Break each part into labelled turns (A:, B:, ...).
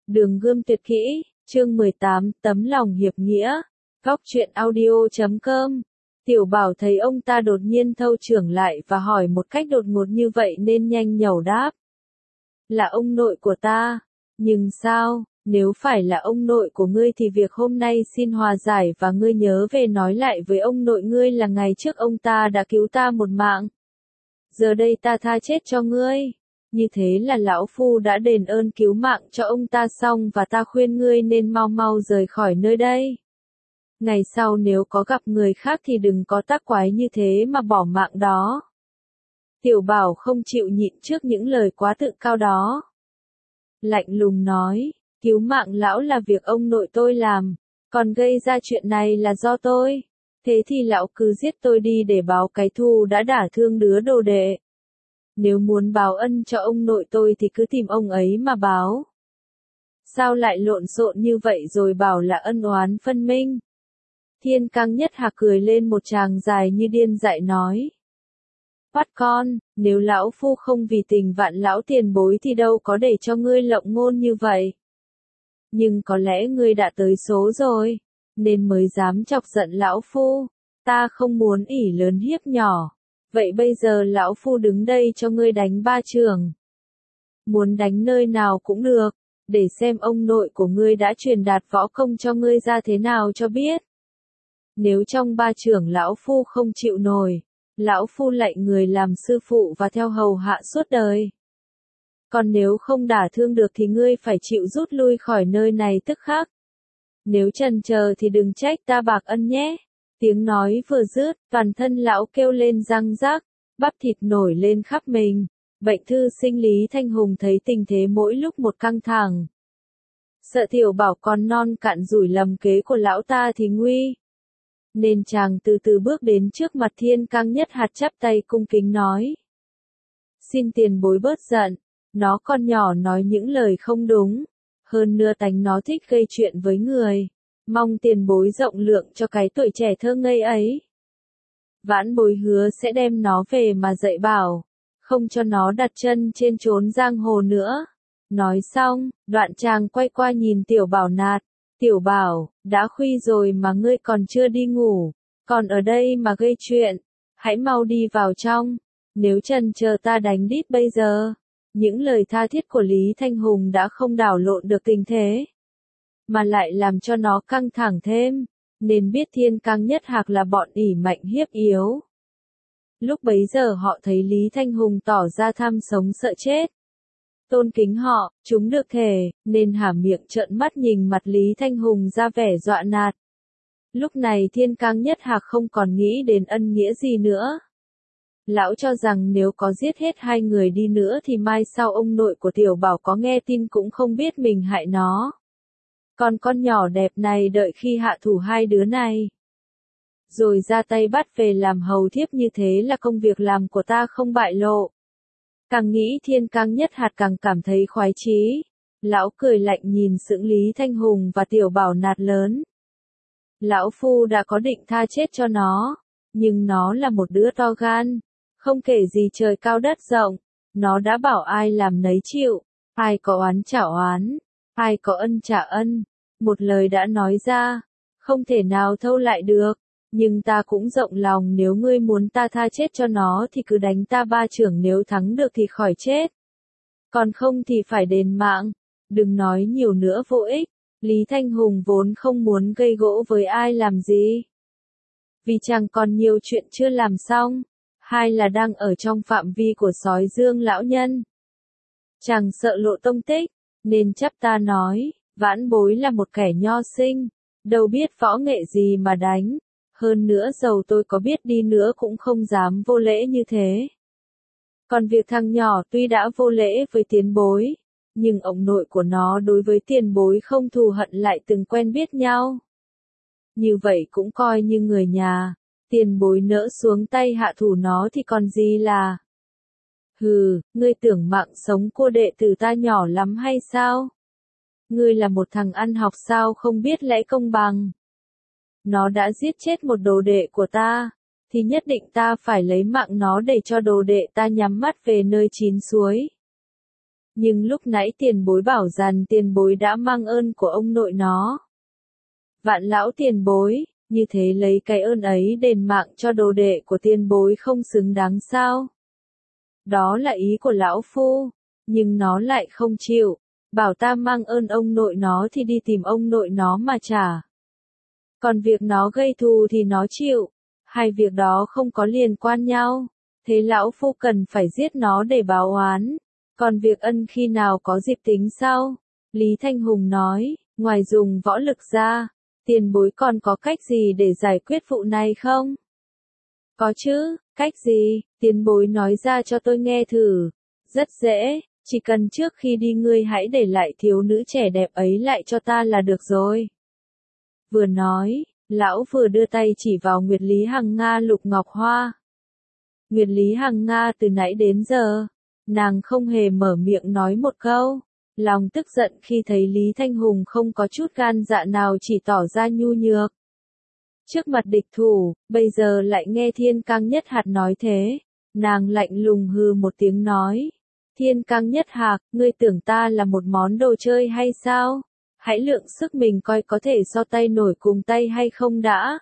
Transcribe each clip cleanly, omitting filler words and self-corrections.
A: Đường Gươm Tuyệt Kỹ, chương 18, tấm lòng hiệp nghĩa. Góc truyện audio.com. Tiểu Bảo thấy ông ta đột nhiên thâu trưởng lại và hỏi một cách đột ngột như vậy nên nhanh nhảu đáp. Là ông nội của ta. Nhưng sao, nếu phải là ông nội của ngươi thì việc hôm nay xin hòa giải và ngươi nhớ về nói lại với ông nội ngươi là ngày trước ông ta đã cứu ta một mạng. Giờ đây ta tha chết cho ngươi. Như thế là lão phu đã đền ơn cứu mạng cho ông ta xong và ta khuyên ngươi nên mau mau rời khỏi nơi đây. Ngày sau nếu có gặp người khác thì đừng có tác quái như thế mà bỏ mạng đó. Tiểu Bảo không chịu nhịn trước những lời quá tự cao đó. Lạnh lùng nói, cứu mạng lão là việc ông nội tôi làm, còn gây ra chuyện này là do tôi. Thế thì lão cứ giết tôi đi để báo cái thù đã đả thương đứa đồ đệ. Nếu muốn báo ân cho ông nội tôi thì cứ tìm ông ấy mà báo. Sao lại lộn xộn như vậy rồi bảo là ân oán phân minh? Thiên Cang Nhất Hạc cười lên một tràng dài như điên dại nói. Bắt con, nếu lão phu không vì tình vạn lão tiền bối thì đâu có để cho ngươi lộng ngôn như vậy. Nhưng có lẽ ngươi đã tới số rồi, nên mới dám chọc giận lão phu. Ta không muốn ỷ lớn hiếp nhỏ. Vậy bây giờ lão phu đứng đây cho ngươi đánh 3 chưởng. Muốn đánh nơi nào cũng được, để xem ông nội của ngươi đã truyền đạt võ công cho ngươi ra thế nào cho biết. Nếu trong 3 chưởng lão phu không chịu nổi, lão phu lạy người làm sư phụ và theo hầu hạ suốt đời. Còn nếu không đả thương được thì ngươi phải chịu rút lui khỏi nơi này tức khắc. Nếu chần chờ thì đừng trách ta bạc ân nhé. Tiếng nói vừa dứt, toàn thân lão kêu lên răng rác, bắp thịt nổi lên khắp mình. Bệnh thư sinh Lý Thanh Hùng thấy tình thế mỗi lúc một căng thẳng. Sợ Tiểu Bảo còn non cạn rủi lầm kế của lão ta thì nguy. Nên chàng từ từ bước đến trước mặt Thiên Cang Nhất Hạc chắp tay cung kính nói. Xin tiền bối bớt giận, nó còn nhỏ nói những lời không đúng. Hơn nữa tánh nó thích gây chuyện với người. Mong tiền bối rộng lượng cho cái tuổi trẻ thơ ngây ấy. Vãn bối hứa sẽ đem nó về mà dạy bảo, không cho nó đặt chân trên chốn giang hồ nữa. Nói xong, đoạn chàng quay qua nhìn Tiểu Bảo nạt. Tiểu Bảo, đã khuya rồi mà ngươi còn chưa đi ngủ, còn ở đây mà gây chuyện. Hãy mau đi vào trong, nếu chần chờ ta đánh đít bây giờ. Những lời tha thiết của Lý Thanh Hùng đã không đảo lộn được tình thế, mà lại làm cho nó căng thẳng thêm, nên biết Thiên Cang Nhất Hạc là bọn ỷ mạnh hiếp yếu. Lúc bấy giờ họ thấy Lý Thanh Hùng tỏ ra tham sống sợ chết. Tôn kính họ, chúng được thể, nên há miệng trợn mắt nhìn mặt Lý Thanh Hùng ra vẻ dọa nạt. Lúc này Thiên Cang Nhất Hạc không còn nghĩ đến ân nghĩa gì nữa. Lão cho rằng nếu có giết hết 2 người đi nữa thì mai sau ông nội của Tiểu Bảo có nghe tin cũng không biết mình hại nó. Còn con nhỏ đẹp này đợi khi hạ thủ 2 đứa này, rồi ra tay bắt về làm hầu thiếp, như thế là công việc làm của ta không bại lộ. Càng nghĩ Thiên Cang Nhất Hạc càng cảm thấy khoái chí. Lão cười lạnh nhìn sững Lý Thanh Hùng và Tiểu Bảo nạt lớn. Lão phu đã có định tha chết cho nó, nhưng nó là một đứa to gan, không kể gì trời cao đất rộng. Nó đã bảo ai làm nấy chịu, ai có oán trả oán, ai có ân trả ân. Một lời đã nói ra, không thể nào thâu lại được. Nhưng ta cũng rộng lòng, nếu ngươi muốn ta tha chết cho nó thì cứ đánh ta 3 chưởng, nếu thắng được thì khỏi chết. Còn không thì phải đền mạng. Đừng nói nhiều nữa vô ích. Lý Thanh Hùng vốn không muốn gây gỗ với ai làm gì. Vì chàng còn nhiều chuyện chưa làm xong. Hai là đang ở trong phạm vi của sói Dương lão nhân. Chàng sợ lộ tông tích, nên chắp ta nói, vãn bối là một kẻ nho sinh, đâu biết võ nghệ gì mà đánh. Hơn nữa dầu tôi có biết đi nữa cũng không dám vô lễ như thế. Còn việc thằng nhỏ tuy đã vô lễ với tiền bối, nhưng ông nội của nó đối với tiền bối không thù hận, lại từng quen biết nhau. Như vậy cũng coi như người nhà, tiền bối nỡ xuống tay hạ thủ nó thì còn gì là. Hừ, ngươi tưởng mạng sống cô đệ tử ta nhỏ lắm hay sao? Ngươi là một thằng ăn học sao không biết lẽ công bằng? Nó đã giết chết một đồ đệ của ta, thì nhất định ta phải lấy mạng nó để cho đồ đệ ta nhắm mắt về nơi chín suối. Nhưng lúc nãy tiền bối bảo rằng tiền bối đã mang ơn của ông nội nó. Vạn lão tiền bối, như thế lấy cái ơn ấy đền mạng cho đồ đệ của tiền bối không xứng đáng sao? Đó là ý của lão phu, nhưng nó lại không chịu, bảo ta mang ơn ông nội nó thì đi tìm ông nội nó mà trả. Còn việc nó gây thù thì nó chịu, hai việc đó không có liên quan nhau, thế lão phu cần phải giết nó để báo oán, còn việc ân khi nào có dịp tính sau. Lý Thanh Hùng nói, ngoài dùng võ lực ra, tiền bối còn có cách gì để giải quyết vụ này không? Có chứ, cách gì, tiền bối nói ra cho tôi nghe thử. Rất dễ, chỉ cần trước khi đi ngươi hãy để lại thiếu nữ trẻ đẹp ấy lại cho ta là được rồi. Vừa nói, lão vừa đưa tay chỉ vào Nguyệt Lý Hằng Nga Lục Ngọc Hoa. Nguyệt Lý Hằng Nga từ nãy đến giờ, nàng không hề mở miệng nói một câu. Lòng tức giận khi thấy Lý Thanh Hùng không có chút gan dạ nào chỉ tỏ ra nhu nhược. Trước mặt địch thủ, bây giờ lại nghe Thiên Cang Nhất Hạt nói thế, nàng lạnh lùng hừ một tiếng nói. Thiên Cang Nhất Hạc, ngươi tưởng ta là một món đồ chơi hay sao? Hãy lượng sức mình coi có thể so tay nổi cùng tay hay không đã.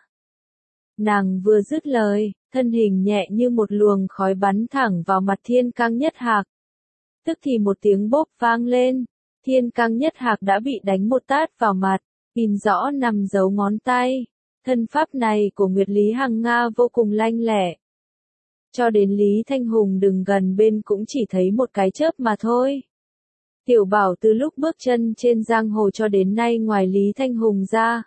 A: Nàng vừa dứt lời, thân hình nhẹ như một luồng khói bắn thẳng vào mặt Thiên Cang Nhất Hạc. Tức thì một tiếng bốp vang lên, Thiên Cang Nhất Hạc đã bị đánh một tát vào mặt, nhìn rõ nằm dấu ngón tay. Thân pháp này của Nguyệt Lý Hằng Nga vô cùng lanh lẹ. Cho đến Lý Thanh Hùng đứng gần bên cũng chỉ thấy một cái chớp mà thôi. Tiểu Bảo từ lúc bước chân trên giang hồ cho đến nay ngoài Lý Thanh Hùng ra,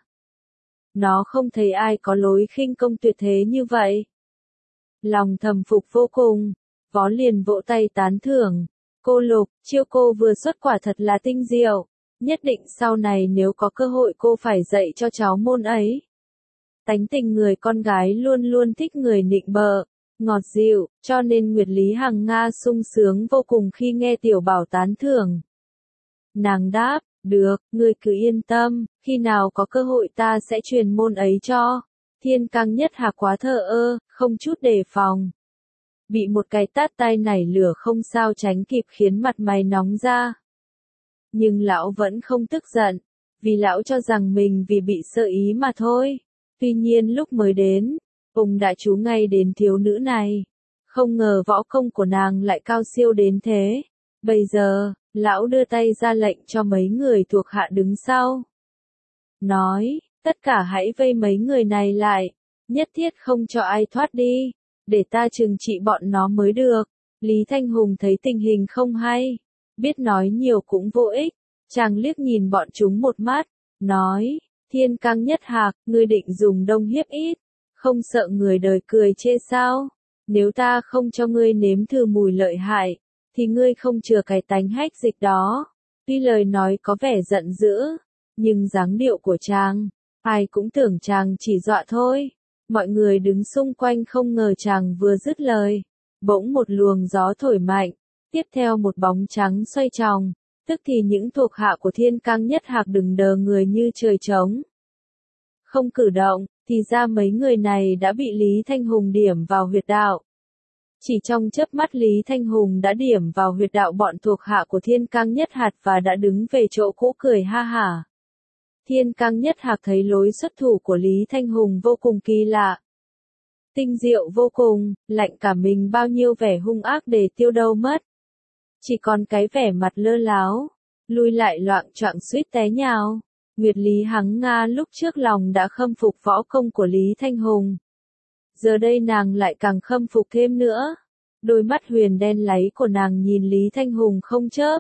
A: nó không thấy ai có lối khinh công tuyệt thế như vậy. Lòng thầm phục vô cùng, Võ liền vỗ tay tán thưởng. Cô Lục, chiêu cô vừa xuất quả thật là tinh diệu. Nhất định sau này nếu có cơ hội cô phải dạy cho cháu môn ấy. Tánh tình người con gái luôn luôn thích người nịnh bợ, ngọt dịu, cho nên Nguyệt Lý Hằng Nga sung sướng vô cùng khi nghe Tiểu Bảo tán thưởng. Nàng đáp, được, ngươi cứ yên tâm, khi nào có cơ hội ta sẽ truyền môn ấy cho. Thiên Cang Nhất Hạc quá thờ ơ, không chút đề phòng. Bị một cái tát tay nảy lửa không sao tránh kịp khiến mặt mày nóng ra. Nhưng lão vẫn không tức giận, vì lão cho rằng mình vì bị sơ ý mà thôi. Tuy nhiên lúc mới đến, ông đã chú ngay đến thiếu nữ này. Không ngờ võ công của nàng lại cao siêu đến thế. Bây giờ, lão đưa tay ra lệnh cho mấy người thuộc hạ đứng sau. Nói, tất cả hãy vây mấy người này lại, nhất thiết không cho ai thoát đi, để ta trừng trị bọn nó mới được. Lý Thanh Hùng thấy tình hình không hay, biết nói nhiều cũng vô ích, chàng liếc nhìn bọn chúng một mắt, nói, Thiên Cang Nhất Hạc, ngươi định dùng đông hiếp ít, không sợ người đời cười chê sao? Nếu ta không cho ngươi nếm thử mùi lợi hại, thì ngươi không chừa cái tánh hách dịch đó. Tuy lời nói có vẻ giận dữ, nhưng dáng điệu của chàng, ai cũng tưởng chàng chỉ dọa thôi. Mọi người đứng xung quanh không ngờ chàng vừa dứt lời, bỗng một luồng gió thổi mạnh, tiếp theo một bóng trắng xoay tròn, tức thì những thuộc hạ của Thiên Cang Nhất Hạc đứng đờ người như trời trống. Không cử động, thì ra mấy người này đã bị Lý Thanh Hùng điểm vào huyệt đạo. Chỉ trong chớp mắt Lý Thanh Hùng đã điểm vào huyệt đạo bọn thuộc hạ của Thiên Cang Nhất Hạc và đã đứng về chỗ cũ cười ha hả. Thiên Cang Nhất Hạc thấy lối xuất thủ của Lý Thanh Hùng vô cùng kỳ lạ. Tinh diệu vô cùng, lạnh cả mình bao nhiêu vẻ hung ác để tiêu đâu mất. Chỉ còn cái vẻ mặt lơ láo, lui lại loạng choạng suýt té nhào. Nguyệt Lý Hằng Nga lúc trước lòng đã khâm phục võ công của Lý Thanh Hùng. Giờ đây nàng lại càng khâm phục thêm nữa. Đôi mắt huyền đen láy của nàng nhìn Lý Thanh Hùng không chớp.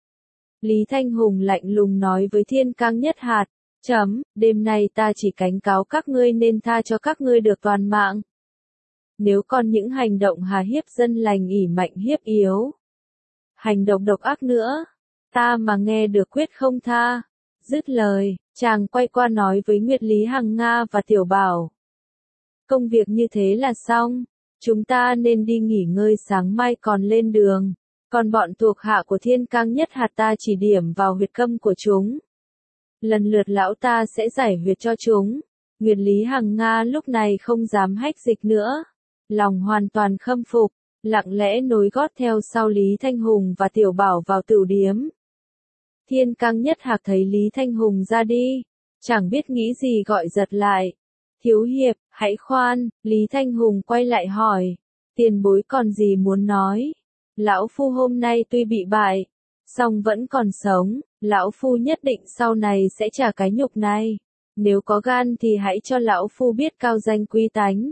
A: Lý Thanh Hùng lạnh lùng nói với Thiên Cang Nhất Hạt, đêm nay ta chỉ cảnh cáo các ngươi nên tha cho các ngươi được toàn mạng. Nếu còn những hành động hà hiếp dân lành ỷ mạnh hiếp yếu, hành động độc ác nữa, ta mà nghe được quyết không tha. Dứt lời, chàng quay qua nói với Nguyệt Lý Hằng Nga và Tiểu Bảo. Công việc như thế là xong, chúng ta nên đi nghỉ ngơi sáng mai còn lên đường, còn bọn thuộc hạ của Thiên Cang Nhất Hạt ta chỉ điểm vào huyệt câm của chúng. Lần lượt lão ta sẽ giải huyệt cho chúng. Nguyệt Lý Hằng Nga lúc này không dám hách dịch nữa, lòng hoàn toàn khâm phục, lặng lẽ nối gót theo sau Lý Thanh Hùng và Tiểu Bảo vào tửu điếm. Thiên Cang Nhất Hạc thấy Lý Thanh Hùng ra đi, chẳng biết nghĩ gì gọi giật lại. Thiếu hiệp, hãy khoan, Lý Thanh Hùng quay lại hỏi. Tiền bối còn gì muốn nói? Lão Phu hôm nay tuy bị bại, song vẫn còn sống, Lão Phu nhất định sau này sẽ trả cái nhục này. Nếu có gan thì hãy cho Lão Phu biết cao danh quý tánh.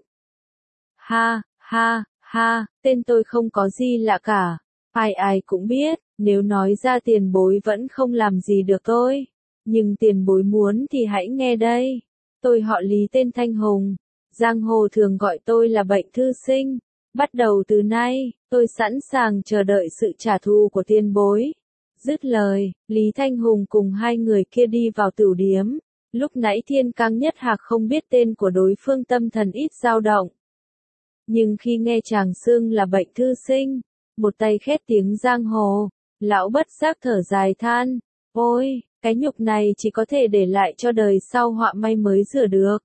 A: Ha, ha, ha, tên tôi không có gì lạ cả. Ai ai cũng biết, nếu nói ra tiền bối vẫn không làm gì được tôi. Nhưng tiền bối muốn thì hãy nghe đây. Tôi họ Lý tên Thanh Hùng. Giang hồ thường gọi tôi là Bệnh Thư Sinh. Bắt đầu từ nay, tôi sẵn sàng chờ đợi sự trả thù của tiền bối. Dứt lời, Lý Thanh Hùng cùng hai người kia đi vào tửu điếm. Lúc nãy Thiên Cang Nhất Hạc không biết tên của đối phương, tâm thần ít dao động. Nhưng khi nghe chàng xưng là Bệnh Thư Sinh, một tay khét tiếng giang hồ, lão bất giác thở dài than, ôi, cái nhục này chỉ có thể để lại cho đời sau họa may mới rửa được.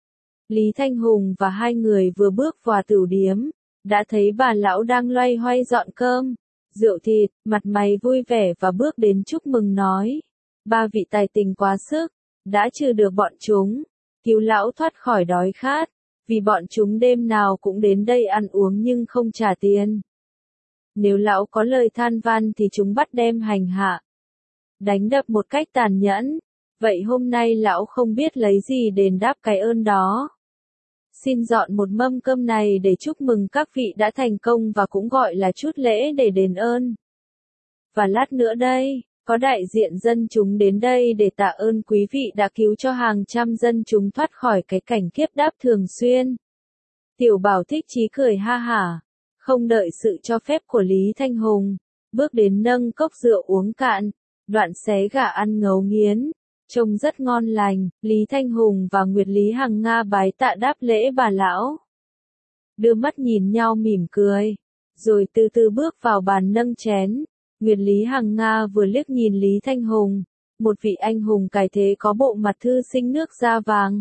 A: Lý Thanh Hùng và hai người vừa bước vào tửu điếm, đã thấy bà lão đang loay hoay dọn cơm, rượu thịt, mặt mày vui vẻ và bước đến chúc mừng nói, ba vị tài tình quá sức, đã trừ được bọn chúng, cứu lão thoát khỏi đói khát, vì bọn chúng đêm nào cũng đến đây ăn uống nhưng không trả tiền. Nếu lão có lời than van thì chúng bắt đem hành hạ, đánh đập một cách tàn nhẫn, vậy hôm nay lão không biết lấy gì đền đáp cái ơn đó. Xin dọn một mâm cơm này để chúc mừng các vị đã thành công và cũng gọi là chút lễ để đền ơn. Và lát nữa đây, có đại diện dân chúng đến đây để tạ ơn quý vị đã cứu cho hàng trăm dân chúng thoát khỏi cái cảnh kiếp đáp thường xuyên. Tiểu Bảo thích chí cười ha hả, không đợi sự cho phép của Lý Thanh Hùng, bước đến nâng cốc rượu uống cạn, đoạn xé gà ăn ngấu nghiến. Trông rất ngon lành, Lý Thanh Hùng và Nguyệt Lý Hằng Nga bái tạ đáp lễ bà lão. Đưa mắt nhìn nhau mỉm cười, rồi từ từ bước vào bàn nâng chén. Nguyệt Lý Hằng Nga vừa liếc nhìn Lý Thanh Hùng, một vị anh hùng cải thế có bộ mặt thư sinh nước da vàng.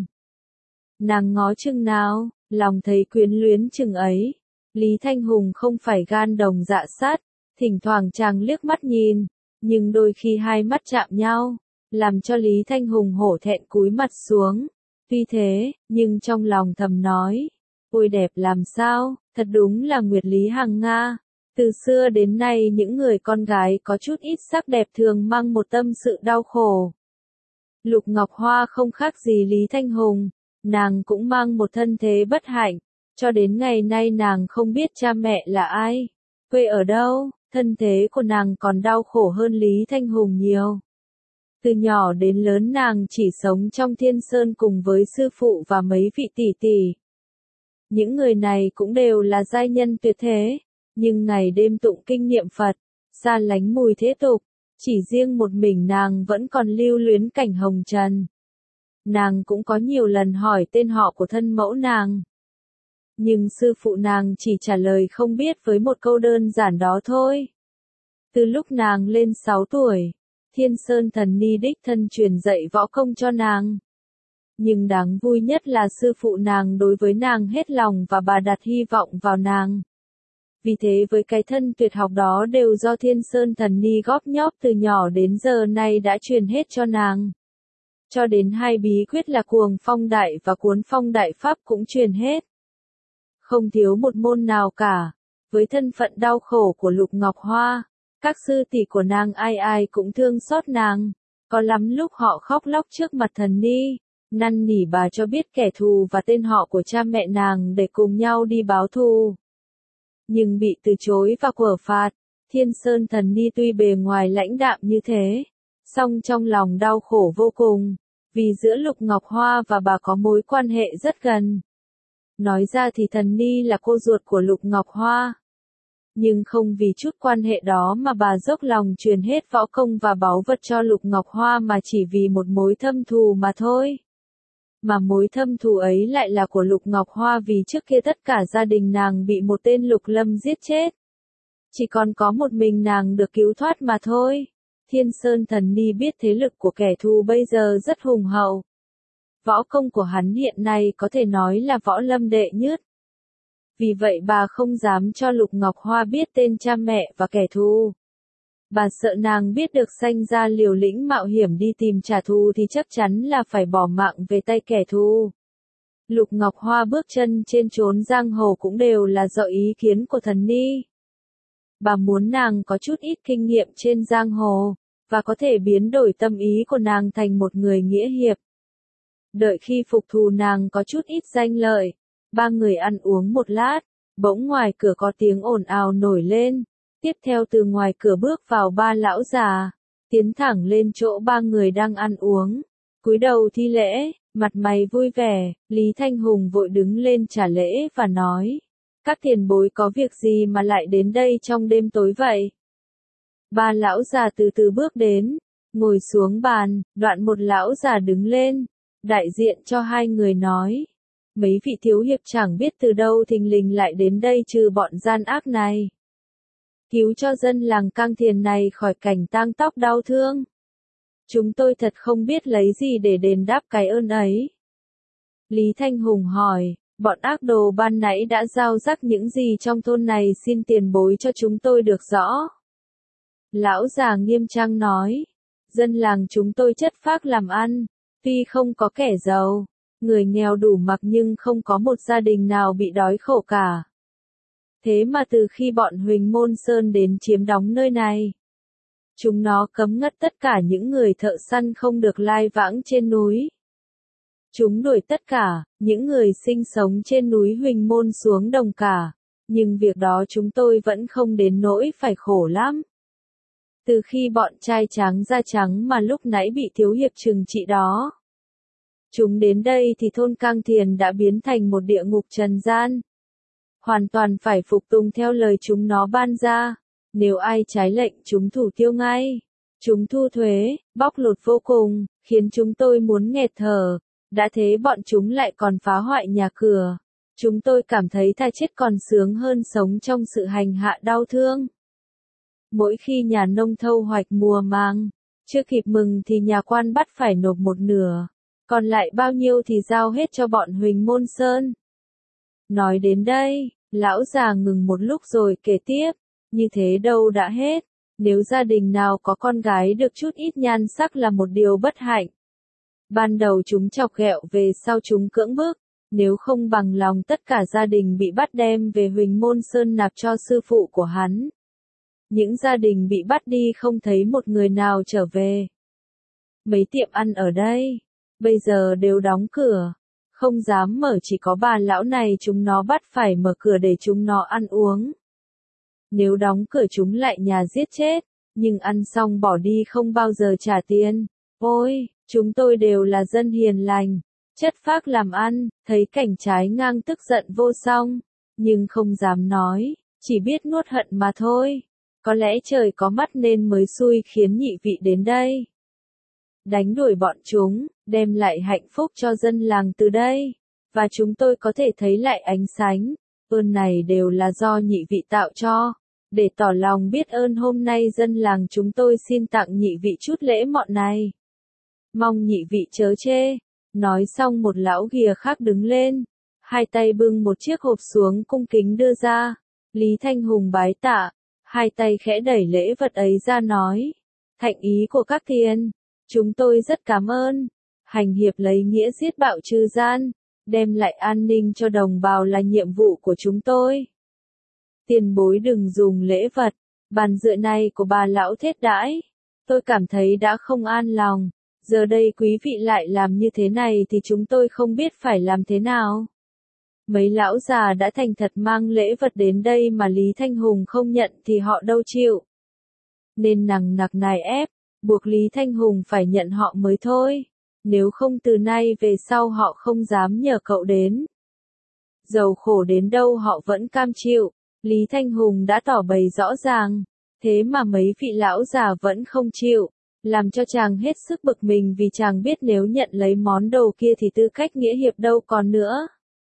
A: Nàng ngó chừng nào, lòng thấy quyến luyến chừng ấy. Lý Thanh Hùng không phải gan đồng dạ sát, thỉnh thoảng chàng liếc mắt nhìn, nhưng đôi khi hai mắt chạm nhau, làm cho Lý Thanh Hùng hổ thẹn cúi mặt xuống. Tuy thế, nhưng trong lòng thầm nói, ôi đẹp làm sao, thật đúng là Nguyệt Lý Hằng Nga. Từ xưa đến nay những người con gái có chút ít sắc đẹp thường mang một tâm sự đau khổ. Lục Ngọc Hoa không khác gì Lý Thanh Hùng, nàng cũng mang một thân thế bất hạnh, cho đến ngày nay nàng không biết cha mẹ là ai, quê ở đâu, thân thế của nàng còn đau khổ hơn Lý Thanh Hùng nhiều. Từ nhỏ đến lớn nàng chỉ sống trong Thiên Sơn cùng với sư phụ và mấy vị tỷ tỷ. Những người này cũng đều là giai nhân tuyệt thế, nhưng ngày đêm tụng kinh niệm Phật, xa lánh mùi thế tục, chỉ riêng một mình nàng vẫn còn lưu luyến cảnh hồng trần. Nàng cũng có nhiều lần hỏi tên họ của thân mẫu nàng, nhưng sư phụ nàng chỉ trả lời không biết với một câu đơn giản đó thôi. Từ lúc nàng lên 6 tuổi, Thiên Sơn Thần Ni đích thân truyền dạy võ công cho nàng. Nhưng đáng vui nhất là sư phụ nàng đối với nàng hết lòng và bà đặt hy vọng vào nàng. Vì thế với cái thân tuyệt học đó đều do Thiên Sơn Thần Ni góp nhóp từ nhỏ đến giờ nay đã truyền hết cho nàng. Cho đến hai bí quyết là Cuồng Phong Đại và Cuốn Phong Đại Pháp cũng truyền hết. Không thiếu một môn nào cả. Với thân phận đau khổ của Lục Ngọc Hoa, các sư tỷ của nàng ai ai cũng thương xót nàng. Có lắm lúc họ khóc lóc trước mặt Thần Ni, năn nỉ bà cho biết kẻ thù và tên họ của cha mẹ nàng để cùng nhau đi báo thù. Nhưng bị từ chối và quở phạt. Thiên Sơn Thần Ni tuy bề ngoài lãnh đạm như thế, song trong lòng đau khổ vô cùng, vì giữa Lục Ngọc Hoa và bà có mối quan hệ rất gần. Nói ra thì Thần Ni là cô ruột của Lục Ngọc Hoa. Nhưng không vì chút quan hệ đó mà bà dốc lòng truyền hết võ công và báu vật cho Lục Ngọc Hoa mà chỉ vì một mối thâm thù mà thôi. Mà mối thâm thù ấy lại là của Lục Ngọc Hoa vì trước kia tất cả gia đình nàng bị một tên Lục Lâm giết chết. Chỉ còn có một mình nàng được cứu thoát mà thôi. Thiên Sơn Thần Ni biết thế lực của kẻ thù bây giờ rất hùng hậu. Võ công của hắn hiện nay có thể nói là võ lâm đệ nhất. vì vậy bà không dám cho Lục Ngọc Hoa biết tên cha mẹ và kẻ thù. Bà sợ nàng biết được Sanh Gia liều lĩnh mạo hiểm đi tìm trả thù thì chắc chắn là phải bỏ mạng về tay kẻ thù. Lục Ngọc Hoa bước chân trên chốn giang hồ cũng đều là do ý kiến của thần ni. Bà muốn nàng có chút ít kinh nghiệm trên giang hồ, và có thể biến đổi tâm ý của nàng thành một người nghĩa hiệp. Đợi khi phục thù nàng có chút ít danh lợi, ba người ăn uống một lát, bỗng ngoài cửa có tiếng ồn ào nổi lên. Tiếp theo từ ngoài cửa bước vào ba lão già, tiến thẳng lên chỗ ba người đang ăn uống, cúi đầu thi lễ, mặt mày vui vẻ. Lý Thanh Hùng vội đứng lên trả lễ và nói, các tiền bối có việc gì mà lại đến đây trong đêm tối vậy? Ba lão già từ từ bước đến, ngồi xuống bàn, đoạn một lão già đứng lên, đại diện cho hai người nói, mấy vị thiếu hiệp chẳng biết từ đâu thình lình lại đến đây trừ bọn gian ác này. Cứu cho dân làng Cang Thiền này khỏi cảnh tang tóc đau thương. Chúng tôi thật không biết lấy gì để đền đáp cái ơn ấy. Lý Thanh Hùng hỏi, bọn ác đồ ban nãy đã giao rắc những gì trong thôn này, xin tiền bối cho chúng tôi được rõ. Lão già nghiêm trang nói, dân làng chúng tôi chất phác làm ăn, tuy không có kẻ giàu, người nghèo đủ mặc nhưng không có một gia đình nào bị đói khổ cả. Thế mà từ khi bọn Huỳnh Môn Sơn đến chiếm đóng nơi này, chúng nó cấm ngắt tất cả những người thợ săn không được lai vãng trên núi. Chúng đuổi tất cả những người sinh sống trên núi Huỳnh Môn xuống đồng cả, nhưng việc đó chúng tôi vẫn không đến nỗi phải khổ lắm. Từ khi bọn trai trắng da trắng mà lúc nãy bị thiếu hiệp trừng trị đó, chúng đến đây thì thôn Cang Thiền đã biến thành một địa ngục trần gian. Hoàn toàn phải phục tùng theo lời chúng nó ban ra, nếu ai trái lệnh chúng thủ tiêu ngay. Chúng thu thuế, bóc lột vô cùng, khiến chúng tôi muốn nghẹt thở, đã thế bọn chúng lại còn phá hoại nhà cửa. Chúng tôi cảm thấy thà chết còn sướng hơn sống trong sự hành hạ đau thương. Mỗi khi nhà nông thâu hoạch mùa màng, chưa kịp mừng thì nhà quan bắt phải nộp một nửa, còn lại bao nhiêu thì giao hết cho bọn Huỳnh Môn Sơn. Nói đến đây, lão già ngừng một lúc rồi kể tiếp, như thế đâu đã hết, nếu gia đình nào có con gái được chút ít nhan sắc là một điều bất hạnh. Ban đầu chúng chọc ghẹo, về sau chúng cưỡng bức, nếu không bằng lòng tất cả gia đình bị bắt đem về Huỳnh Môn Sơn nạp cho sư phụ của hắn. Những gia đình bị bắt đi không thấy một người nào trở về. Mấy tiệm ăn ở đây, bây giờ đều đóng cửa, không dám mở, chỉ có bà lão này chúng nó bắt phải mở cửa để chúng nó ăn uống. Nếu đóng cửa chúng lại nhà giết chết, nhưng ăn xong bỏ đi không bao giờ trả tiền. Ôi, chúng tôi đều là dân hiền lành, chất phác làm ăn, thấy cảnh trái ngang tức giận vô song, nhưng không dám nói, chỉ biết nuốt hận mà thôi. Có lẽ trời có mắt nên mới xui khiến nhị vị đến đây. Đánh đuổi bọn chúng, đem lại hạnh phúc cho dân làng từ đây, và chúng tôi có thể thấy lại ánh sáng. Ơn này đều là do nhị vị tạo cho. Để tỏ lòng biết ơn hôm nay dân làng chúng tôi xin tặng nhị vị chút lễ mọn này. Mong nhị vị chớ chê. Nói xong một lão ghìa khác đứng lên, hai tay bưng một chiếc hộp xuống cung kính đưa ra. Lý Thanh Hùng bái tạ, hai tay khẽ đẩy lễ vật ấy ra nói, thạnh ý của các thiền, chúng tôi rất cảm ơn. Hành hiệp lấy nghĩa giết bạo trừ gian, đem lại an ninh cho đồng bào là nhiệm vụ của chúng tôi. Tiền bối đừng dùng lễ vật, bàn dựa này của bà lão thết đãi, tôi cảm thấy đã không an lòng. Giờ đây quý vị lại làm như thế này thì chúng tôi không biết phải làm thế nào. Mấy lão già đã thành thật mang lễ vật đến đây mà Lý Thanh Hùng không nhận thì họ đâu chịu. Nên nằng nặc nài ép, buộc Lý Thanh Hùng phải nhận họ mới thôi. Nếu không từ nay về sau họ không dám nhờ cậu đến. Dầu khổ đến đâu họ vẫn cam chịu. Lý Thanh Hùng đã tỏ bày rõ ràng, thế mà mấy vị lão già vẫn không chịu, làm cho chàng hết sức bực mình vì chàng biết nếu nhận lấy món đồ kia thì tư cách nghĩa hiệp đâu còn nữa.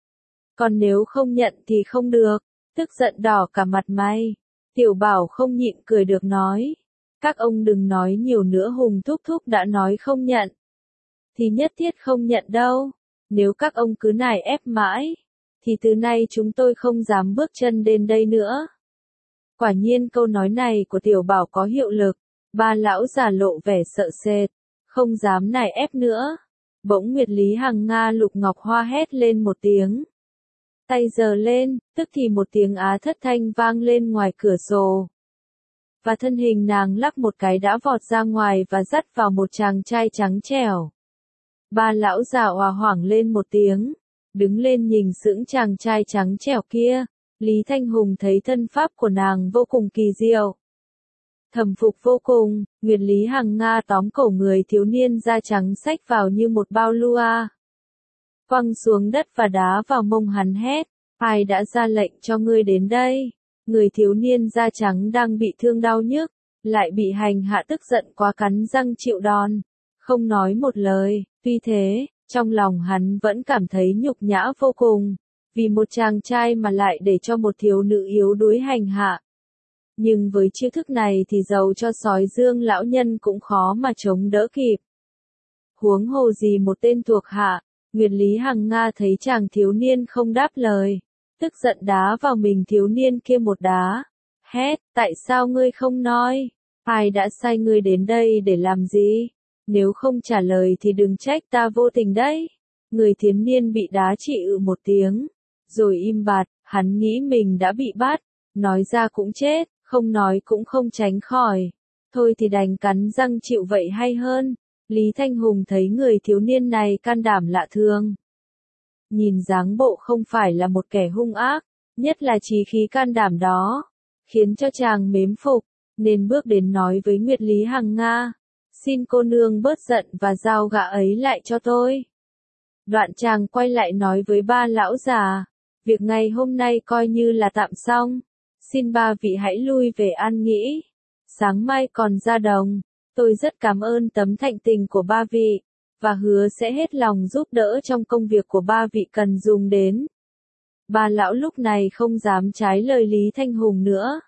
A: Còn nếu không nhận thì không được, tức giận đỏ cả mặt mày. Tiểu Bảo không nhịn cười được nói, các ông đừng nói nhiều nữa, Hùng thúc thúc đã nói không nhận, thì nhất thiết không nhận đâu. Nếu các ông cứ nài ép mãi, thì từ nay chúng tôi không dám bước chân đến đây nữa. Quả nhiên câu nói này của Tiểu Bảo có hiệu lực, ba lão già lộ vẻ sợ sệt, không dám nài ép nữa. Bỗng Nguyệt Lý Hằng Nga Lục Ngọc Hoa hét lên một tiếng. Tay giơ lên, tức thì một tiếng á thất thanh vang lên ngoài cửa sổ. Và thân hình nàng lắc một cái đã vọt ra ngoài và dắt vào một chàng trai trắng trẻo. Ba lão già òa hoảng lên một tiếng, đứng lên nhìn sững chàng trai trắng trẻo kia. Lý Thanh Hùng thấy thân pháp của nàng vô cùng kỳ diệu. Thầm phục vô cùng, Nguyệt Lý Hằng Nga tóm cổ người thiếu niên da trắng xách vào như một bao lua. Quăng xuống đất và đá vào mông hắn hét, ai đã ra lệnh cho ngươi đến đây? Người thiếu niên da trắng đang bị thương đau nhức, lại bị hành hạ tức giận quá cắn răng chịu đòn, không nói một lời, tuy thế, trong lòng hắn vẫn cảm thấy nhục nhã vô cùng, vì một chàng trai mà lại để cho một thiếu nữ yếu đuối hành hạ. Nhưng với chiêu thức này thì dầu cho sói Dương lão nhân cũng khó mà chống đỡ kịp. Huống hồ gì một tên thuộc hạ, Nguyệt Lý Hằng Nga thấy chàng thiếu niên không đáp lời, tức giận đá vào mình thiếu niên kia một đá, hét, tại sao ngươi không nói? Ai đã sai ngươi đến đây để làm gì? Nếu không trả lời thì đừng trách ta vô tình đấy. Người thiếu niên bị đá chỉ một tiếng, rồi im bặt, hắn nghĩ mình đã bị bắt, nói ra cũng chết, không nói cũng không tránh khỏi. Thôi thì đành cắn răng chịu vậy hay hơn. Lý Thanh Hùng thấy người thiếu niên này can đảm lạ thường. Nhìn dáng bộ không phải là một kẻ hung ác, nhất là chí khí can đảm đó, khiến cho chàng mến phục, nên bước đến nói với Nguyệt Lý Hằng Nga, xin cô nương bớt giận và giao gã ấy lại cho tôi. Đoạn chàng quay lại nói với ba lão già, việc ngày hôm nay coi như là tạm xong, xin ba vị hãy lui về an nghỉ, sáng mai còn ra đồng, tôi rất cảm ơn tấm thạnh tình của ba vị, và hứa sẽ hết lòng giúp đỡ trong công việc của ba vị cần dùng đến. Ba lão lúc này không dám trái lời Lý Thanh Hùng nữa.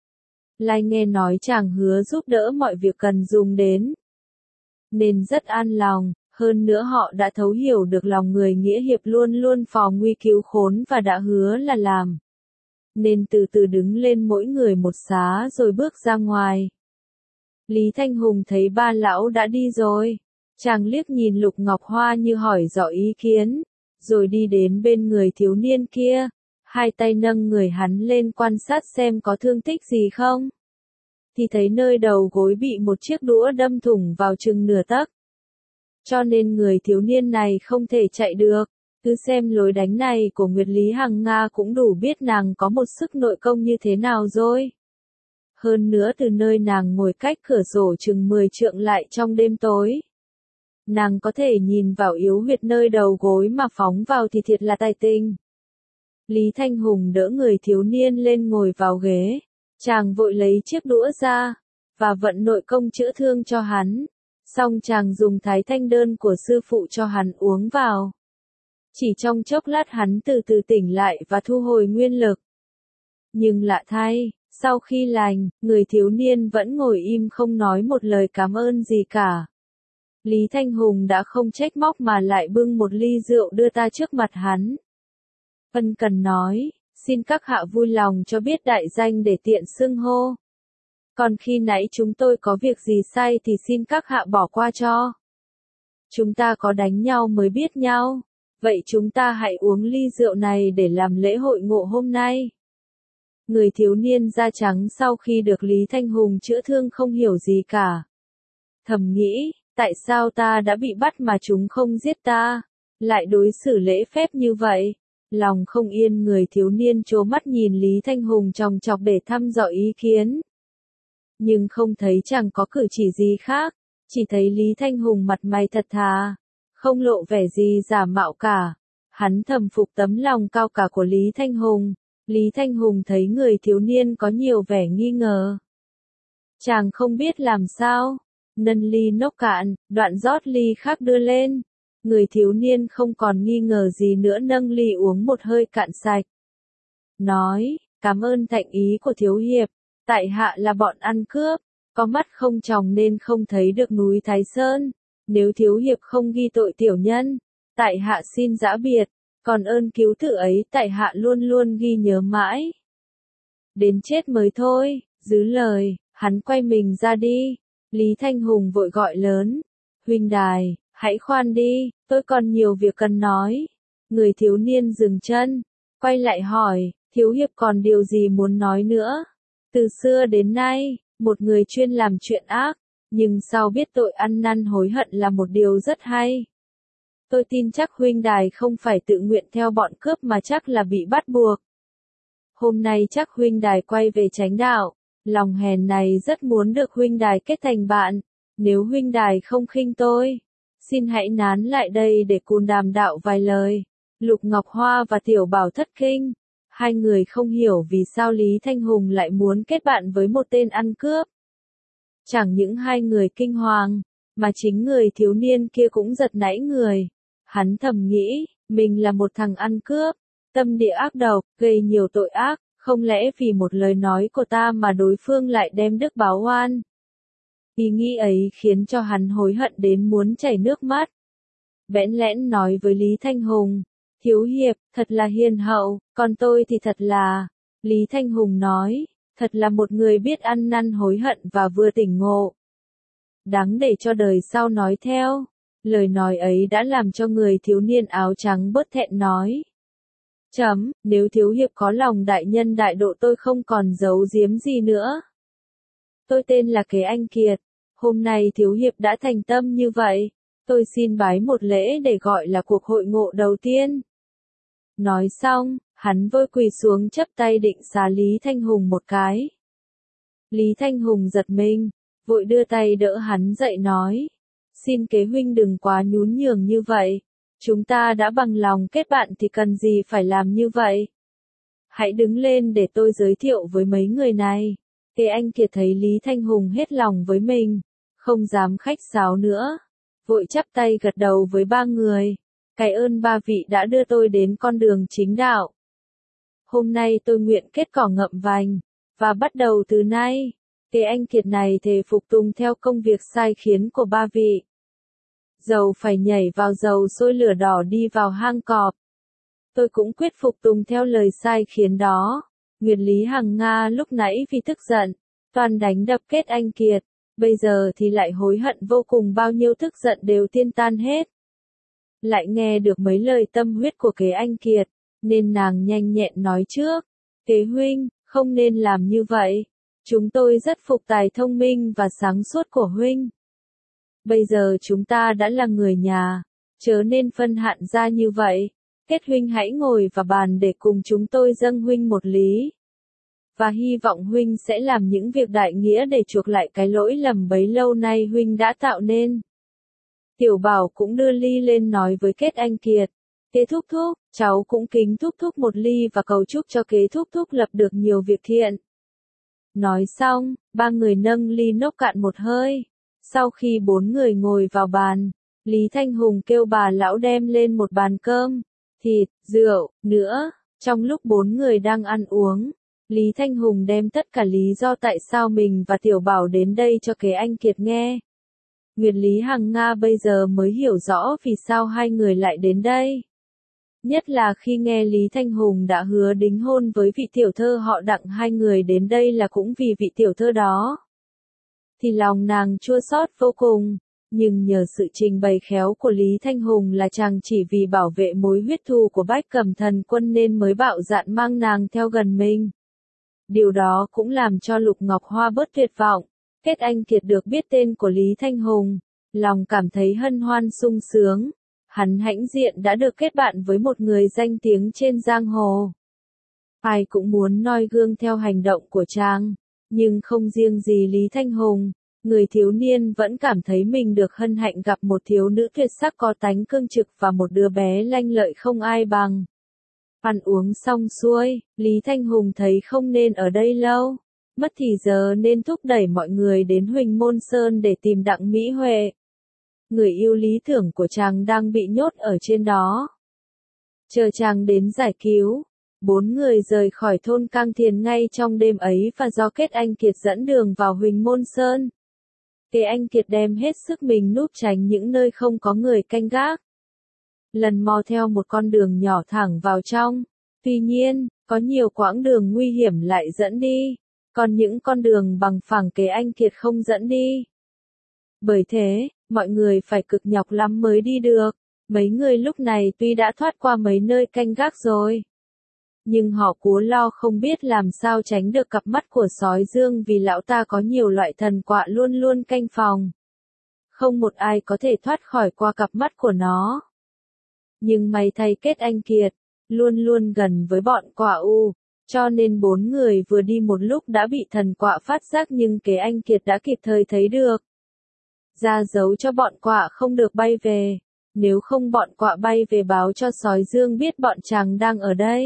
A: Lai nghe nói chàng hứa giúp đỡ mọi việc cần dùng đến, nên rất an lòng, hơn nữa họ đã thấu hiểu được lòng người nghĩa hiệp luôn luôn phò nguy cứu khốn và đã hứa là làm. Nên từ từ đứng lên mỗi người một xá rồi bước ra ngoài. Lý Thanh Hùng thấy ba lão đã đi rồi, chàng liếc nhìn Lục Ngọc Hoa như hỏi rõ ý kiến, rồi đi đến bên người thiếu niên kia, hai tay nâng người hắn lên quan sát xem có thương tích gì không. Thì thấy nơi đầu gối bị một chiếc đũa đâm thủng vào chừng nửa tấc. Cho nên người thiếu niên này không thể chạy được. Cứ xem lối đánh này của Nguyệt Lý Hằng Nga cũng đủ biết nàng có một sức nội công như thế nào rồi. Hơn nữa từ nơi nàng ngồi cách cửa sổ chừng 10 trượng lại trong đêm tối, nàng có thể nhìn vào yếu huyệt nơi đầu gối mà phóng vào thì thiệt là tài tình. Lý Thanh Hùng đỡ người thiếu niên lên ngồi vào ghế, chàng vội lấy chiếc đũa ra, và vận nội công chữa thương cho hắn, xong chàng dùng thái thanh đơn của sư phụ cho hắn uống vào. Chỉ trong chốc lát hắn từ từ tỉnh lại và thu hồi nguyên lực. Nhưng lạ thay, sau khi lành, người thiếu niên vẫn ngồi im không nói một lời cảm ơn gì cả. Lý Thanh Hùng đã không trách móc mà lại bưng một ly rượu đưa ta trước mặt hắn. Ân cần nói, xin các hạ vui lòng cho biết đại danh để tiện xưng hô. Còn khi nãy chúng tôi có việc gì sai thì xin các hạ bỏ qua cho. Chúng ta có đánh nhau mới biết nhau, vậy chúng ta hãy uống ly rượu này để làm lễ hội ngộ hôm nay. Người thiếu niên da trắng sau khi được Lý Thanh Hùng chữa thương không hiểu gì cả. Thầm nghĩ, tại sao ta đã bị bắt mà chúng không giết ta, lại đối xử lễ phép như vậy? Lòng không yên người thiếu niên trố mắt nhìn Lý Thanh Hùng chòng chọc để thăm dò ý kiến. Nhưng không thấy chẳng có cử chỉ gì khác, chỉ thấy Lý Thanh Hùng mặt mày thật thà, không lộ vẻ gì giả mạo cả. Hắn thầm phục tấm lòng cao cả của Lý Thanh Hùng. Lý Thanh Hùng thấy người thiếu niên có nhiều vẻ nghi ngờ. Chàng không biết làm sao, nâng ly nốc cạn, đoạn rót ly khác đưa lên. Người thiếu niên không còn nghi ngờ gì nữa nâng ly uống một hơi cạn sạch. Nói, cảm ơn thạnh ý của thiếu hiệp, tại hạ là bọn ăn cướp, có mắt không tròng nên không thấy được núi Thái Sơn. Nếu thiếu hiệp không ghi tội tiểu nhân, tại hạ xin giã biệt. Còn ơn cứu tử ấy tại hạ luôn luôn ghi nhớ mãi. Đến chết mới thôi, giữ lời, hắn quay mình ra đi. Lý Thanh Hùng vội gọi lớn. Huynh đài, hãy khoan đi, tôi còn nhiều việc cần nói. Người thiếu niên dừng chân, quay lại hỏi, thiếu hiệp còn điều gì muốn nói nữa? Từ xưa đến nay, một người chuyên làm chuyện ác, nhưng sau biết tội ăn năn hối hận là một điều rất hay. Tôi tin chắc huynh đài không phải tự nguyện theo bọn cướp mà chắc là bị bắt buộc. Hôm nay chắc huynh đài quay về chánh đạo, lòng hèn này rất muốn được huynh đài kết thành bạn. Nếu huynh đài không khinh tôi, xin hãy nán lại đây để cùng đàm đạo vài lời. Lục Ngọc Hoa và Tiểu Bảo thất kinh. Hai người không hiểu vì sao Lý Thanh Hùng lại muốn kết bạn với một tên ăn cướp. Chẳng những hai người kinh hoàng, mà chính người thiếu niên kia cũng giật nảy người. Hắn thầm nghĩ, mình là một thằng ăn cướp, tâm địa ác độc, gây nhiều tội ác, không lẽ vì một lời nói của ta mà đối phương lại đem đức báo oan. Ý nghĩ ấy khiến cho hắn hối hận đến muốn chảy nước mắt. Bẽn lẽn nói với Lý Thanh Hùng, thiếu hiệp, thật là hiền hậu, còn tôi thì thật là... Lý Thanh Hùng nói, thật là một người biết ăn năn hối hận và vừa tỉnh ngộ. Đáng để cho đời sau nói theo. Lời nói ấy đã làm cho người thiếu niên áo trắng bớt thẹn nói. Nếu thiếu hiệp có lòng đại nhân đại độ tôi không còn giấu giếm gì nữa. Tôi tên là Kế Anh Kiệt, hôm nay thiếu hiệp đã thành tâm như vậy, tôi xin bái một lễ để gọi là cuộc hội ngộ đầu tiên. Nói xong, hắn vội quỳ xuống chắp tay định xá Lý Thanh Hùng một cái. Lý Thanh Hùng giật mình, vội đưa tay đỡ hắn dậy nói. Xin Kế huynh đừng quá nhún nhường như vậy. Chúng ta đã bằng lòng kết bạn thì cần gì phải làm như vậy. Hãy đứng lên để tôi giới thiệu với mấy người này. Kế Anh Kiệt thấy Lý Thanh Hùng hết lòng với mình, không dám khách sáo nữa. Vội chắp tay gật đầu với ba người. Cảm ơn ba vị đã đưa tôi đến con đường chính đạo. Hôm nay tôi nguyện kết cỏ ngậm vành, và bắt đầu từ nay, Kế Anh Kiệt này thề phục tùng theo công việc sai khiến của ba vị. Dầu phải nhảy vào dầu sôi lửa đỏ đi vào hang cọp. Tôi cũng quyết phục tùng theo lời sai khiến đó. Nguyệt Lý Hằng Nga lúc nãy vì tức giận, toàn đánh đập Kết Anh Kiệt, bây giờ thì lại hối hận vô cùng, bao nhiêu tức giận đều tiêu tan hết. Lại nghe được mấy lời tâm huyết của Kế Anh Kiệt, nên nàng nhanh nhẹn nói trước. Kế huynh, không nên làm như vậy. Chúng tôi rất phục tài thông minh và sáng suốt của huynh. Bây giờ chúng ta đã là người nhà, chớ nên phân hạn ra như vậy. Kết huynh hãy ngồi vào bàn để cùng chúng tôi dâng huynh một lý. Và hy vọng huynh sẽ làm những việc đại nghĩa để chuộc lại cái lỗi lầm bấy lâu nay huynh đã tạo nên. Tiểu Bảo cũng đưa ly lên nói với Kết Anh Kiệt. Kế thúc thúc, cháu cũng kính thúc thúc một ly và cầu chúc cho Kế thúc thúc lập được nhiều việc thiện. Nói xong, ba người nâng ly nốc cạn một hơi. Sau khi bốn người ngồi vào bàn, Lý Thanh Hùng kêu bà lão đem lên một bàn cơm, thịt, rượu, nữa. Trong lúc bốn người đang ăn uống, Lý Thanh Hùng đem tất cả lý do tại sao mình và Tiểu Bảo đến đây cho Kế Anh Kiệt nghe. Nguyệt Lý Hằng Nga bây giờ mới hiểu rõ vì sao hai người lại đến đây. Nhất là khi nghe Lý Thanh Hùng đã hứa đính hôn với vị tiểu thơ họ Đặng, hai người đến đây là cũng vì vị tiểu thơ đó. Thì lòng nàng chua xót vô cùng, nhưng nhờ sự trình bày khéo của Lý Thanh Hùng là chàng chỉ vì bảo vệ mối huyết thù của Bách Cẩm Thần Quân nên mới bạo dạn mang nàng theo gần mình. Điều đó cũng làm cho Lục Ngọc Hoa bớt tuyệt vọng. Kết Anh Kiệt được biết tên của Lý Thanh Hùng, lòng cảm thấy hân hoan sung sướng. Hắn hãnh diện đã được kết bạn với một người danh tiếng trên giang hồ. Ai cũng muốn noi gương theo hành động của chàng, nhưng không riêng gì Lý Thanh Hùng, người thiếu niên vẫn cảm thấy mình được hân hạnh gặp một thiếu nữ tuyệt sắc có tánh cương trực và một đứa bé lanh lợi không ai bằng. Ăn uống xong xuôi, Lý Thanh Hùng thấy không nên ở đây lâu, mất thì giờ nên thúc đẩy mọi người đến Huỳnh Môn Sơn để tìm Đặng Mỹ Huệ. Người yêu lý tưởng của chàng đang bị nhốt ở trên đó. Chờ chàng đến giải cứu, bốn người rời khỏi thôn Cang Thiền ngay trong đêm ấy và do Kết Anh Kiệt dẫn đường vào Huỳnh Môn Sơn. Kế Anh Kiệt đem hết sức mình núp tránh những nơi không có người canh gác. lần mò theo một con đường nhỏ thẳng vào trong. Tuy nhiên, có nhiều quãng đường nguy hiểm lại dẫn đi, còn những con đường bằng phẳng kế anh Kiệt không dẫn đi. Bởi thế, mọi người phải cực nhọc lắm mới đi được. Mấy người lúc này tuy đã thoát qua mấy nơi canh gác rồi, nhưng họ cố lo không biết làm sao tránh được cặp mắt của sói Dương vì lão ta có nhiều loại thần quạ luôn luôn canh phòng. Không một ai có thể thoát khỏi qua cặp mắt của nó. Nhưng may thay Kết Anh Kiệt, luôn luôn gần với bọn quạ u, cho nên 4 người vừa đi một lúc đã bị thần quạ phát giác nhưng Kế Anh Kiệt đã kịp thời thấy được. Ra dấu cho bọn quạ không được bay về, nếu không bọn quạ bay về báo cho sói Dương biết bọn chàng đang ở đây.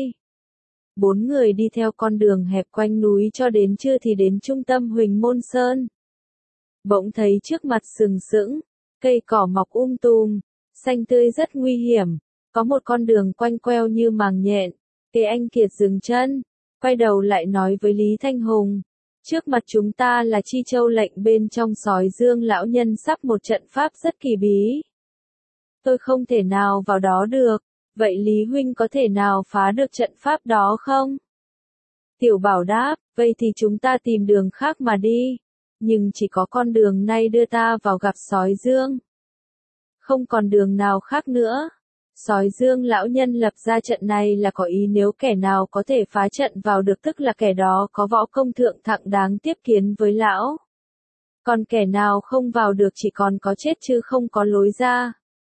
A: 4 người đi theo con đường hẹp quanh núi cho đến trưa thì đến trung tâm Huỳnh Môn Sơn. Bỗng thấy trước mặt sừng sững, cây cỏ mọc tùm, xanh tươi rất nguy hiểm, có một con đường quanh queo như màng nhện. Kế Anh Kiệt dừng chân, quay đầu lại nói với Lý Thanh Hùng, trước mặt chúng ta là Chi Châu lệnh bên trong sói Dương lão nhân sắp một trận pháp rất kỳ bí. Tôi không thể nào vào đó được, vậy Lý Huynh có thể nào phá được trận pháp đó không? Tiểu Bảo đáp, vậy thì chúng ta tìm đường khác mà đi, nhưng chỉ có con đường này đưa ta vào gặp sói Dương. Không còn đường nào khác nữa. Sói Dương lão nhân lập ra trận này là có ý nếu kẻ nào có thể phá trận vào được tức là kẻ đó có võ công thượng thặng đáng tiếp kiến với lão. Còn kẻ nào không vào được chỉ còn có chết chứ không có lối ra.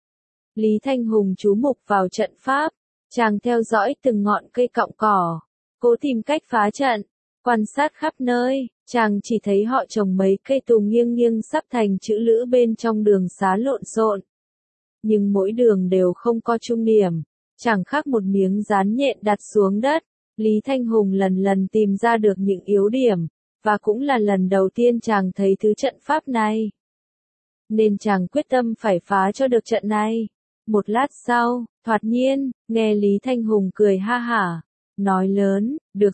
A: Lý Thanh Hùng chú mục vào trận pháp, chàng theo dõi từng ngọn cây cọng cỏ, cố tìm cách phá trận, quan sát khắp nơi, chàng chỉ thấy họ trồng mấy cây tùng nghiêng nghiêng sắp thành chữ lữ bên trong đường xá lộn xộn. Nhưng mỗi đường đều không có trung điểm, chẳng khác một miếng dán nhện đặt xuống đất. Lý Thanh Hùng lần lần tìm ra được những yếu điểm, và cũng là lần đầu tiên chàng thấy thứ trận pháp này. Nên chàng quyết tâm phải phá cho được trận này. Một lát sau, thoạt nhiên, nghe Lý Thanh Hùng cười ha hả, nói lớn, được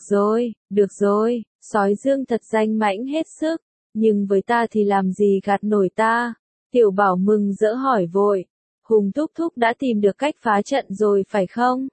A: rồi, sói Dương thật danh mãnh hết sức, nhưng với ta thì làm gì gạt nổi ta. Tiểu Bảo mừng rỡ hỏi vội, Hùng thúc thúc đã tìm được cách phá trận rồi phải không?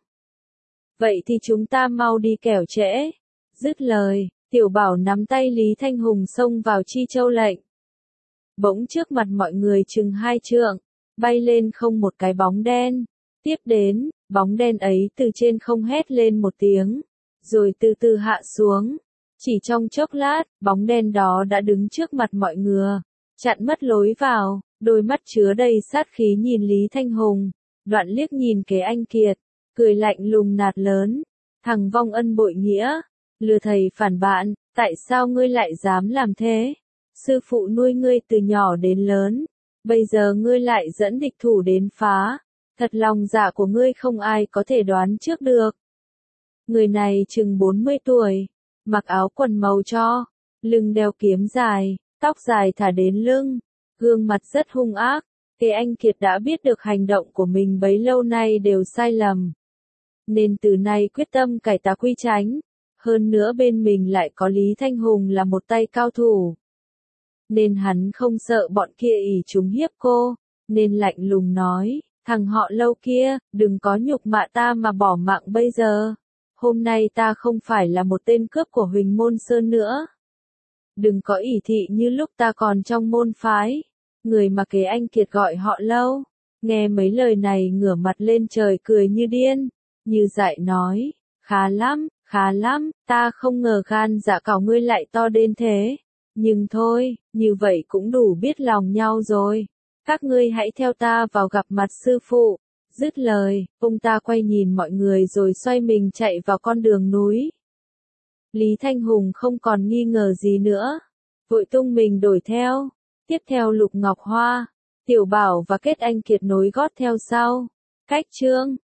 A: Vậy thì chúng ta mau đi kẻo trễ. Dứt lời, Tiểu Bảo nắm tay Lý Thanh Hùng xông vào Chi Châu lệnh. Bỗng trước mặt mọi người chừng 2 trượng, bay lên không một cái bóng đen. Tiếp đến, bóng đen ấy từ trên không hét lên một tiếng, rồi từ từ hạ xuống. Chỉ trong chốc lát, bóng đen đó đã đứng trước mặt mọi người, chặn mất lối vào, đôi mắt chứa đầy sát khí nhìn Lý Thanh Hùng, đoạn liếc nhìn Kế Anh Kiệt, cười lạnh lùng nạt lớn, thằng vong ân bội nghĩa, lừa thầy phản bạn, tại sao ngươi lại dám làm thế? Sư phụ nuôi ngươi từ nhỏ đến lớn, bây giờ ngươi lại dẫn địch thủ đến phá, thật lòng dạ của ngươi không ai có thể đoán trước được. Người này chừng 40 tuổi, mặc áo quần màu tro, lưng đeo kiếm dài, tóc dài thả đến lưng, gương mặt rất hung ác. Kế Anh Kiệt đã biết được hành động của mình bấy lâu nay đều sai lầm, nên từ nay quyết tâm cải tà quy chánh. Hơn nữa bên mình lại có Lý Thanh Hùng là một tay cao thủ, nên hắn không sợ bọn kia ỷ chúng hiếp cô, nên lạnh lùng nói, thằng họ Lâu kia, đừng có nhục mạ ta mà bỏ mạng bây giờ. Hôm nay ta không phải là một tên cướp của Huỳnh Môn Sơn nữa. Đừng có ỷ thị như lúc ta còn trong môn phái. Người mà Kế Anh Kiệt gọi họ Lâu, nghe mấy lời này ngửa mặt lên trời cười như điên, như dại nói, khá lắm, ta không ngờ gan dạ cảo ngươi lại to đến thế. Nhưng thôi, như vậy cũng đủ biết lòng nhau rồi. Các ngươi hãy theo ta vào gặp mặt sư phụ. Dứt lời, ông ta quay nhìn mọi người rồi xoay mình chạy vào con đường núi. Lý Thanh Hùng không còn nghi ngờ gì nữa, vội tung mình đuổi theo. Tiếp theo Lục Ngọc Hoa, Tiểu Bảo và Kết Anh Kiệt nối gót theo sau. Cách chương